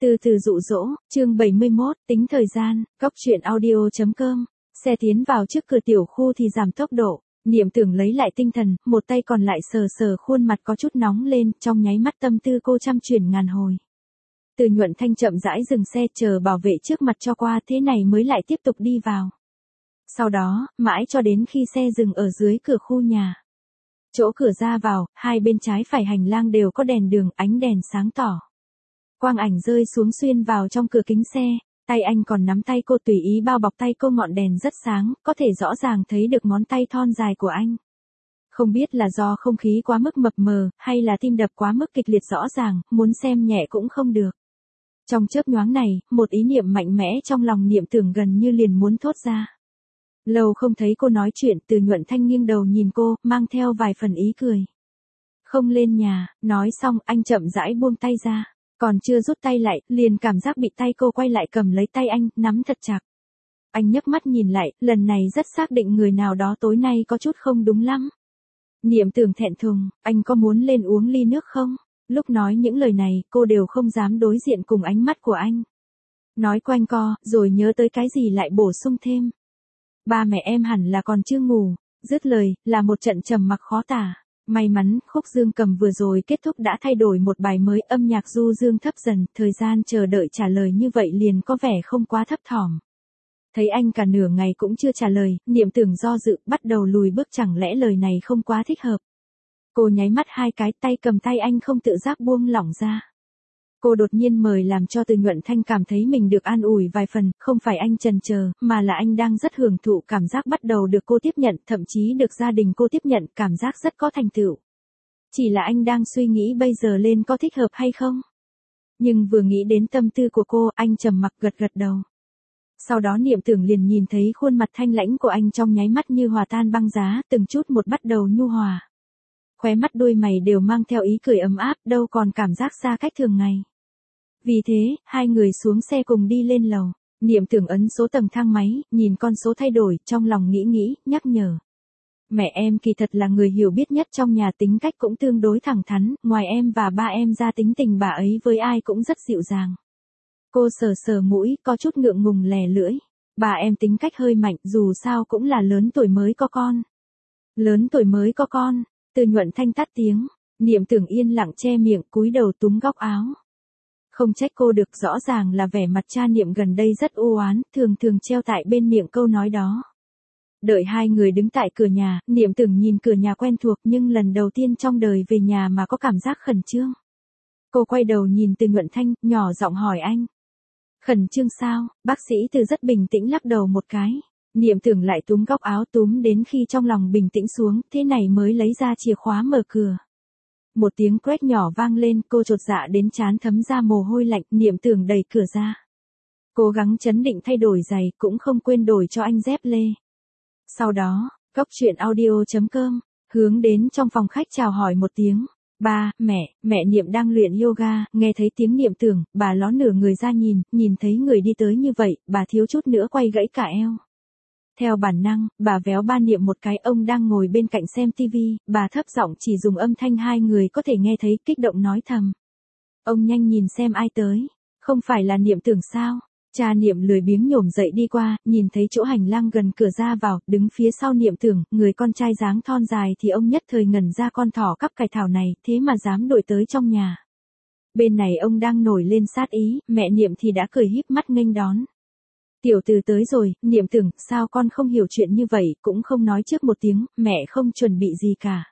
Từ từ dụ dỗ, chương 71, tính thời gian, góc truyện audio.com. Xe tiến vào trước cửa tiểu khu thì giảm tốc độ, Niệm Tưởng lấy lại tinh thần, một tay còn lại sờ sờ khuôn mặt có chút nóng lên, trong nháy mắt tâm tư cô trăm chuyển ngàn hồi. Từ Nhuận Thanh chậm rãi dừng xe chờ bảo vệ trước mặt cho qua, thế này mới lại tiếp tục đi vào. Sau đó, mãi cho đến khi xe dừng ở dưới cửa khu nhà. Chỗ cửa ra vào, hai bên trái phải hành lang đều có đèn đường, ánh đèn sáng tỏ. Quang ảnh rơi xuống xuyên vào trong cửa kính xe, tay anh còn nắm tay cô tùy ý bao bọc tay cô, ngọn đèn rất sáng, có thể rõ ràng thấy được ngón tay thon dài của anh. Không biết là do không khí quá mức mập mờ, hay là tim đập quá mức kịch liệt rõ ràng, muốn xem nhẹ cũng không được. Trong chớp nhoáng này, một ý niệm mạnh mẽ trong lòng Niệm Tưởng gần như liền muốn thốt ra. Lâu không thấy cô nói chuyện, Từ Nhuận Thanh nghiêng đầu nhìn cô, mang theo vài phần ý cười. Không lên nhà, nói xong anh chậm rãi buông tay ra. Còn chưa rút tay lại, liền cảm giác bị tay cô quay lại cầm lấy tay anh, nắm thật chặt. Anh nhấc mắt nhìn lại, lần này rất xác định người nào đó tối nay có chút không đúng lắm. Niệm Tưởng thẹn thùng, anh có muốn lên uống ly nước không? Lúc nói những lời này, cô đều không dám đối diện cùng ánh mắt của anh. Nói quanh co, rồi nhớ tới cái gì lại bổ sung thêm. Ba mẹ em hẳn là còn chưa ngủ. Dứt lời, là một trận trầm mặc khó tả. May mắn, khúc dương cầm vừa rồi kết thúc đã thay đổi một bài mới, âm nhạc du dương thấp dần, thời gian chờ đợi trả lời như vậy liền có vẻ không quá thấp thỏm. Thấy anh cả nửa ngày cũng chưa trả lời, Niệm Tưởng do dự, bắt đầu lùi bước, chẳng lẽ lời này không quá thích hợp. Cô nháy mắt hai cái, tay cầm tay anh không tự giác buông lỏng ra. Cô đột nhiên mời làm cho Từ Nhuận Thanh cảm thấy mình được an ủi vài phần, không phải anh chần chờ, mà là anh đang rất hưởng thụ cảm giác bắt đầu được cô tiếp nhận, thậm chí được gia đình cô tiếp nhận, cảm giác rất có thành tựu. Chỉ là anh đang suy nghĩ bây giờ lên có thích hợp hay không? Nhưng vừa nghĩ đến tâm tư của cô, anh trầm mặc gật gật đầu. Sau đó Niệm Tưởng liền nhìn thấy khuôn mặt thanh lãnh của anh trong nháy mắt như hòa tan băng giá, từng chút một bắt đầu nhu hòa. Khóe mắt đôi mày đều mang theo ý cười ấm áp, đâu còn cảm giác xa cách thường ngày. Vì thế, hai người xuống xe cùng đi lên lầu. Niệm Tưởng ấn số tầng thang máy, nhìn con số thay đổi, trong lòng nghĩ, nhắc nhở. Mẹ em kỳ thật là người hiểu biết nhất trong nhà, tính cách cũng tương đối thẳng thắn, ngoài em và ba em ra tính tình bà ấy với ai cũng rất dịu dàng. Cô sờ sờ mũi, có chút ngượng ngùng lè lưỡi. Bà em tính cách hơi mạnh, dù sao cũng là lớn tuổi mới có con. Lớn tuổi mới có con, Từ Nhuận Thanh tắt tiếng, Niệm Tưởng yên lặng che miệng, cúi đầu túm góc áo. Không trách cô được, rõ ràng là vẻ mặt cha Niệm gần đây rất u oán, thường thường treo tại bên miệng câu nói đó. Đợi hai người đứng tại cửa nhà, Niệm Tưởng nhìn cửa nhà quen thuộc nhưng lần đầu tiên trong đời về nhà mà có cảm giác khẩn trương. Cô quay đầu nhìn Từ Nhuận Thanh, nhỏ giọng hỏi anh. Khẩn trương sao? Bác sĩ Từ rất bình tĩnh lắc đầu một cái. Niệm Tưởng lại túm góc áo, túm đến khi trong lòng bình tĩnh xuống, thế này mới lấy ra chìa khóa mở cửa. Một tiếng quét nhỏ vang lên, cô chột dạ đến trán thấm ra mồ hôi lạnh, Niệm Tưởng đẩy cửa ra. Cố gắng trấn định thay đổi giày, cũng không quên đổi cho anh dép lê. Sau đó, góc truyện audio.com, hướng đến trong phòng khách chào hỏi một tiếng. Ba, mẹ Niệm đang luyện yoga, nghe thấy tiếng Niệm Tưởng, bà ló nửa người ra nhìn thấy người đi tới như vậy, bà thiếu chút nữa quay gãy cả eo. Theo bản năng, bà véo ba Niệm một cái, ông đang ngồi bên cạnh xem tivi, bà thấp giọng chỉ dùng âm thanh hai người có thể nghe thấy, kích động nói thầm. Ông nhanh nhìn xem ai tới, không phải là Niệm Tưởng sao? Cha Niệm lười biếng nhổm dậy đi qua, nhìn thấy chỗ hành lang gần cửa ra vào, đứng phía sau Niệm Tưởng, người con trai dáng thon dài thì ông nhất thời ngẩn ra, con thỏ cắp cải thảo này, thế mà dám đuổi tới trong nhà. Bên này ông đang nổi lên sát ý, mẹ Niệm thì đã cười híp mắt nghênh đón. Tiểu Từ tới rồi, Niệm Tưởng, sao con không hiểu chuyện như vậy, cũng không nói trước một tiếng, mẹ không chuẩn bị gì cả.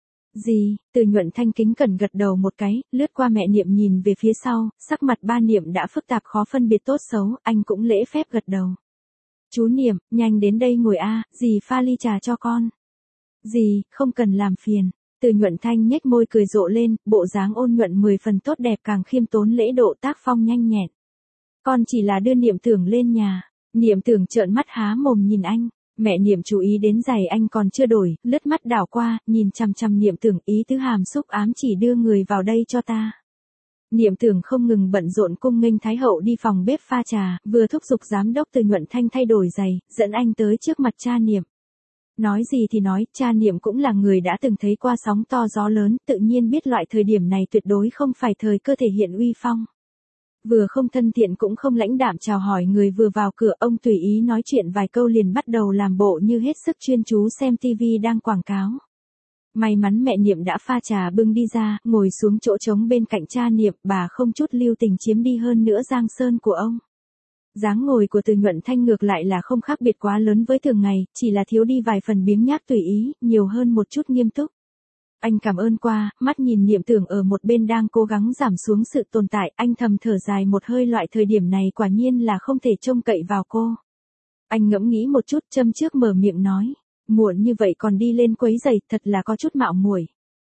Gì? Từ Nhuận Thanh kính cẩn gật đầu một cái, lướt qua mẹ Niệm nhìn về phía sau, sắc mặt ba Niệm đã phức tạp khó phân biệt tốt xấu, anh cũng lễ phép gật đầu. Chú Niệm, nhanh đến đây ngồi a, dì pha ly trà cho con. Dì, không cần làm phiền. Từ Nhuận Thanh nhếch môi cười rộ lên, bộ dáng ôn nhuận 10 phần tốt đẹp, càng khiêm tốn lễ độ, tác phong nhanh nhẹn. Con chỉ là đưa Niệm Tưởng lên nhà. Niệm Tưởng trợn mắt há mồm nhìn anh. Mẹ Niệm chú ý đến giày anh còn chưa đổi, lướt mắt đảo qua, nhìn chằm chằm Niệm Tưởng, ý tứ hàm xúc ám chỉ đưa người vào đây cho ta. Niệm Tưởng không ngừng bận rộn cung nghênh Thái hậu đi phòng bếp pha trà, vừa thúc giục giám đốc Từ Nhuận Thanh thay đổi giày, dẫn anh tới trước mặt cha Niệm. Nói gì thì nói, cha Niệm cũng là người đã từng thấy qua sóng to gió lớn, tự nhiên biết loại thời điểm này tuyệt đối không phải thời cơ thể hiện uy phong. Vừa không thân thiện cũng không lãnh đạm chào hỏi người vừa vào cửa, ông tùy ý nói chuyện vài câu liền bắt đầu làm bộ như hết sức chuyên chú xem tivi đang quảng cáo. May mắn mẹ Niệm đã pha trà bưng đi ra, ngồi xuống chỗ trống bên cạnh cha Niệm, bà không chút lưu tình chiếm đi hơn nữa giang sơn của ông. Dáng ngồi của Từ Nhuận Thanh ngược lại là không khác biệt quá lớn với thường ngày, chỉ là thiếu đi vài phần biếng nhác tùy ý, nhiều hơn một chút nghiêm túc. Anh cảm ơn qua, mắt nhìn Niệm Tưởng ở một bên đang cố gắng giảm xuống sự tồn tại, anh thầm thở dài một hơi, loại thời điểm này quả nhiên là không thể trông cậy vào cô. Anh ngẫm nghĩ một chút, châm trước mở miệng nói, muộn như vậy còn đi lên quấy rầy, thật là có chút mạo muội.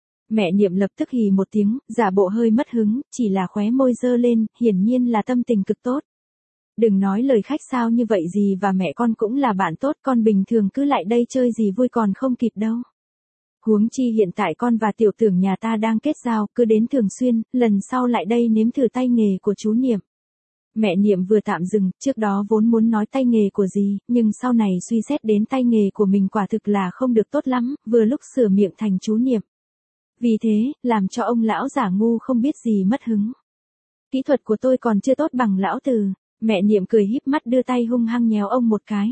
Mẹ Niệm lập tức hì một tiếng, giả bộ hơi mất hứng, chỉ là khóe môi dơ lên, hiển nhiên là tâm tình cực tốt. Đừng nói lời khách sáo như vậy, gì và mẹ con cũng là bạn tốt, con bình thường cứ lại đây chơi gì vui còn không kịp đâu. Huống chi hiện tại con và tiểu tưởng nhà ta đang kết giao, cứ đến thường xuyên, lần sau lại đây nếm thử tay nghề của chú Niệm. Mẹ Niệm vừa tạm dừng, trước đó vốn muốn nói tay nghề của gì, nhưng sau này suy xét đến tay nghề của mình quả thực là không được tốt lắm, vừa lúc sửa miệng thành chú Niệm. Vì thế, làm cho ông lão giả ngu không biết gì mất hứng. Kỹ thuật của tôi còn chưa tốt bằng lão Từ. Mẹ Niệm cười híp mắt đưa tay hung hăng nhéo ông một cái.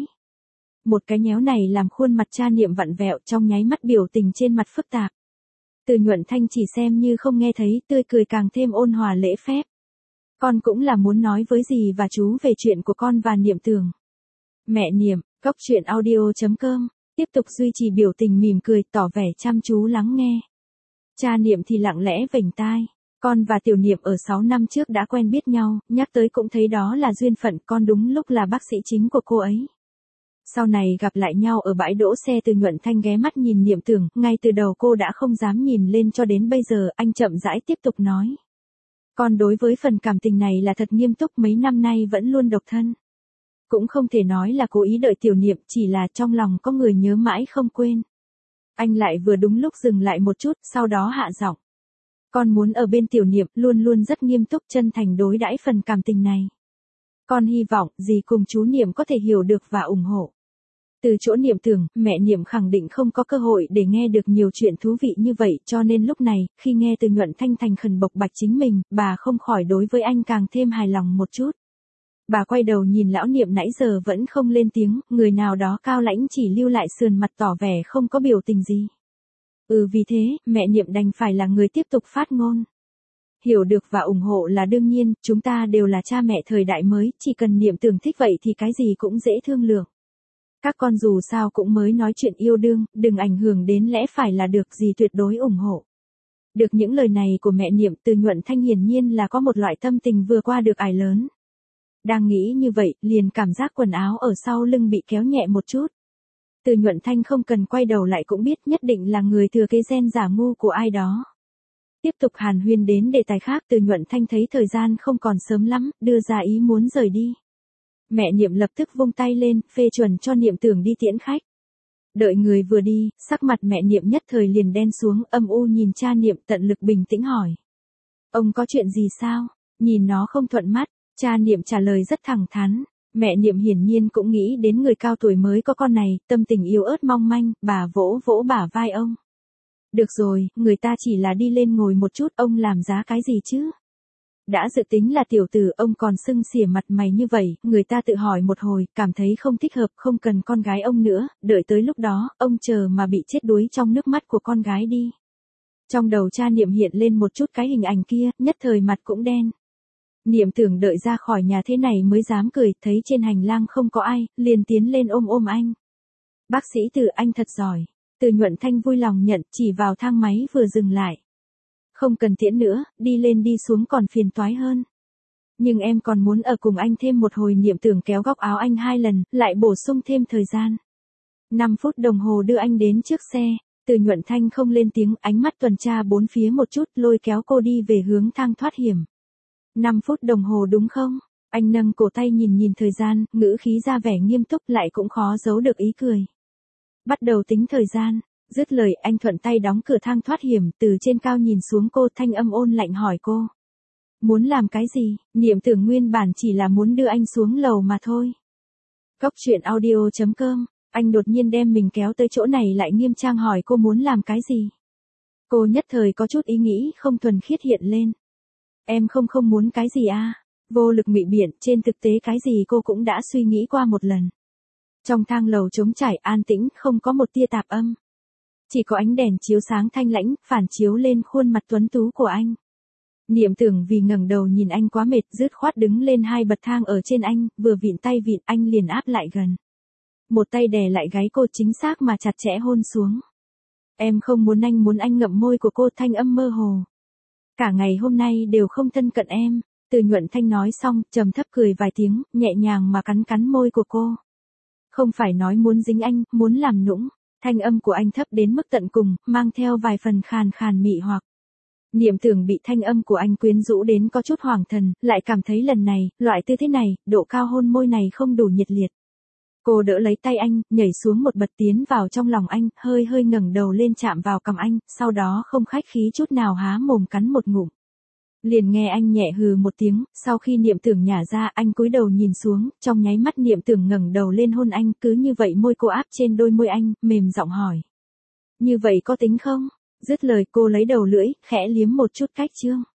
Một cái nhéo này làm khuôn mặt cha Niệm vặn vẹo, trong nháy mắt biểu tình trên mặt phức tạp. Từ Nhuận Thanh chỉ xem như không nghe thấy, tươi cười càng thêm ôn hòa lễ phép. Con cũng là muốn nói với dì và chú về chuyện của con và Niệm Tưởng. Mẹ Niệm, coctruyện.audio.com, tiếp tục duy trì biểu tình mỉm cười, tỏ vẻ chăm chú lắng nghe. Cha Niệm thì lặng lẽ vểnh tai. Con và Tiểu Niệm ở 6 năm trước đã quen biết nhau, nhắc tới cũng thấy đó là duyên phận, con đúng lúc là bác sĩ chính của cô ấy. Sau này gặp lại nhau ở bãi đỗ xe, Từ Nhuận Thanh ghé mắt nhìn Niệm Tưởng, ngay từ đầu cô đã không dám nhìn lên cho đến bây giờ, anh chậm rãi tiếp tục nói. Con đối với phần cảm tình này là thật nghiêm túc, mấy năm nay vẫn luôn độc thân. Cũng không thể nói là cố ý đợi Tiểu Niệm, chỉ là trong lòng có người nhớ mãi không quên. Anh lại vừa đúng lúc dừng lại một chút, sau đó hạ giọng. Con muốn ở bên Tiểu Niệm, luôn luôn rất nghiêm túc chân thành đối đãi phần cảm tình này. Con hy vọng dì cùng chú Niệm có thể hiểu được và ủng hộ. Từ chỗ Niệm Tưởng, mẹ Niệm khẳng định không có cơ hội để nghe được nhiều chuyện thú vị như vậy, cho nên lúc này, khi nghe Từ Nhuận Thanh thành khẩn bộc bạch chính mình, bà không khỏi đối với anh càng thêm hài lòng một chút. Bà quay đầu nhìn lão Niệm nãy giờ vẫn không lên tiếng, người nào đó cao lãnh chỉ lưu lại sườn mặt tỏ vẻ không có biểu tình gì. Vì thế, mẹ Niệm đành phải là người tiếp tục phát ngôn. Hiểu được và ủng hộ là đương nhiên, chúng ta đều là cha mẹ thời đại mới, chỉ cần Niệm Tưởng thích vậy thì cái gì cũng dễ thương lượng. Các con dù sao cũng mới nói chuyện yêu đương, đừng ảnh hưởng đến lẽ phải là được, gì tuyệt đối ủng hộ. Được những lời này của mẹ Niệm, Từ Nhuận Thanh hiển nhiên là có một loại tâm tình vừa qua được ải lớn. Đang nghĩ như vậy, liền cảm giác quần áo ở sau lưng bị kéo nhẹ một chút. Từ Nhuận Thanh không cần quay đầu lại cũng biết nhất định là người thừa kế gen giả ngu của ai đó. Tiếp tục hàn huyên đến đề tài khác, Từ Nhuận Thanh thấy thời gian không còn sớm lắm, đưa ra ý muốn rời đi. Mẹ Niệm lập tức vung tay lên, phê chuẩn cho Niệm Tưởng đi tiễn khách. Đợi người vừa đi, sắc mặt mẹ Niệm nhất thời liền đen xuống, âm u nhìn cha Niệm, tận lực bình tĩnh hỏi. Ông có chuyện gì sao? Nhìn nó không thuận mắt, cha Niệm trả lời rất thẳng thắn. Mẹ Niệm hiển nhiên cũng nghĩ đến người cao tuổi mới có con này, tâm tình yếu ớt mong manh, bà vỗ vỗ bả vai ông. Được rồi, người ta chỉ là đi lên ngồi một chút, ông làm giá cái gì chứ? Đã dự tính là tiểu tử, ông còn sưng xỉa mặt mày như vậy, người ta tự hỏi một hồi, cảm thấy không thích hợp, không cần con gái ông nữa, đợi tới lúc đó, ông chờ mà bị chết đuối trong nước mắt của con gái đi. Trong đầu cha Niệm hiện lên một chút cái hình ảnh kia, nhất thời mặt cũng đen. Niệm Tưởng đợi ra khỏi nhà thế này mới dám cười, thấy trên hành lang không có ai, liền tiến lên ôm anh. Bác sĩ Từ, anh thật giỏi. Từ Nhuận Thanh vui lòng nhận, chỉ vào thang máy vừa dừng lại. Không cần tiễn nữa, đi lên đi xuống còn phiền toái hơn. Nhưng em còn muốn ở cùng anh thêm một hồi. Niệm Tưởng kéo góc áo anh 2 lần, lại bổ sung thêm thời gian. 5 phút đồng hồ đưa anh đến trước xe. Từ Nhuận Thanh không lên tiếng, ánh mắt tuần tra bốn phía một chút, lôi kéo cô đi về hướng thang thoát hiểm. 5 phút đồng hồ đúng không? Anh nâng cổ tay nhìn thời gian, ngữ khí ra vẻ nghiêm túc, lại cũng khó giấu được ý cười. Bắt đầu tính thời gian. Dứt lời, anh thuận tay đóng cửa thang thoát hiểm, từ trên cao nhìn xuống cô, thanh âm ôn lạnh hỏi cô. Muốn làm cái gì? Niệm Tưởng nguyên bản chỉ là muốn đưa anh xuống lầu mà thôi. Coctruyện.audio.com, anh đột nhiên đem mình kéo tới chỗ này lại nghiêm trang hỏi cô muốn làm cái gì? Cô nhất thời có chút ý nghĩ không thuần khiết hiện lên. Em không muốn cái gì à? Vô lực ngụy biện, trên thực tế cái gì cô cũng đã suy nghĩ qua một lần. Trong thang lầu trống trải an tĩnh, không có một tia tạp âm. Chỉ có ánh đèn chiếu sáng thanh lãnh, phản chiếu lên khuôn mặt tuấn tú của anh. Niệm Tưởng vì ngẩng đầu nhìn anh quá mệt, dứt khoát đứng lên 2 bậc thang ở trên anh, vừa vịn tay vịn anh liền áp lại gần. Một tay đè lại gáy cô chính xác mà chặt chẽ hôn xuống. Em không muốn anh ngậm môi của cô, thanh âm mơ hồ. Cả ngày hôm nay đều không thân cận em. Từ Nhuận Thanh nói xong, trầm thấp cười vài tiếng, nhẹ nhàng mà cắn cắn môi của cô. Không phải nói muốn dính anh, muốn làm nũng. Thanh âm của anh thấp đến mức tận cùng, mang theo vài phần khàn khàn mị hoặc. Niệm Tưởng bị thanh âm của anh quyến rũ đến có chút hoảng thần, lại cảm thấy lần này, loại tư thế này, độ cao hôn môi này không đủ nhiệt liệt. Cô đỡ lấy tay anh, nhảy xuống một bậc tiến vào trong lòng anh, hơi hơi ngẩng đầu lên chạm vào cằm anh, sau đó không khách khí chút nào há mồm cắn một ngụm. Liền nghe anh nhẹ hừ một tiếng, sau khi Niệm Tưởng nhả ra, anh cúi đầu nhìn xuống, trong nháy mắt Niệm Tưởng ngẩng đầu lên hôn anh, cứ như vậy môi cô áp trên đôi môi anh, mềm giọng hỏi. Như vậy có tính không? Dứt lời cô lấy đầu lưỡi, khẽ liếm một chút cách chương.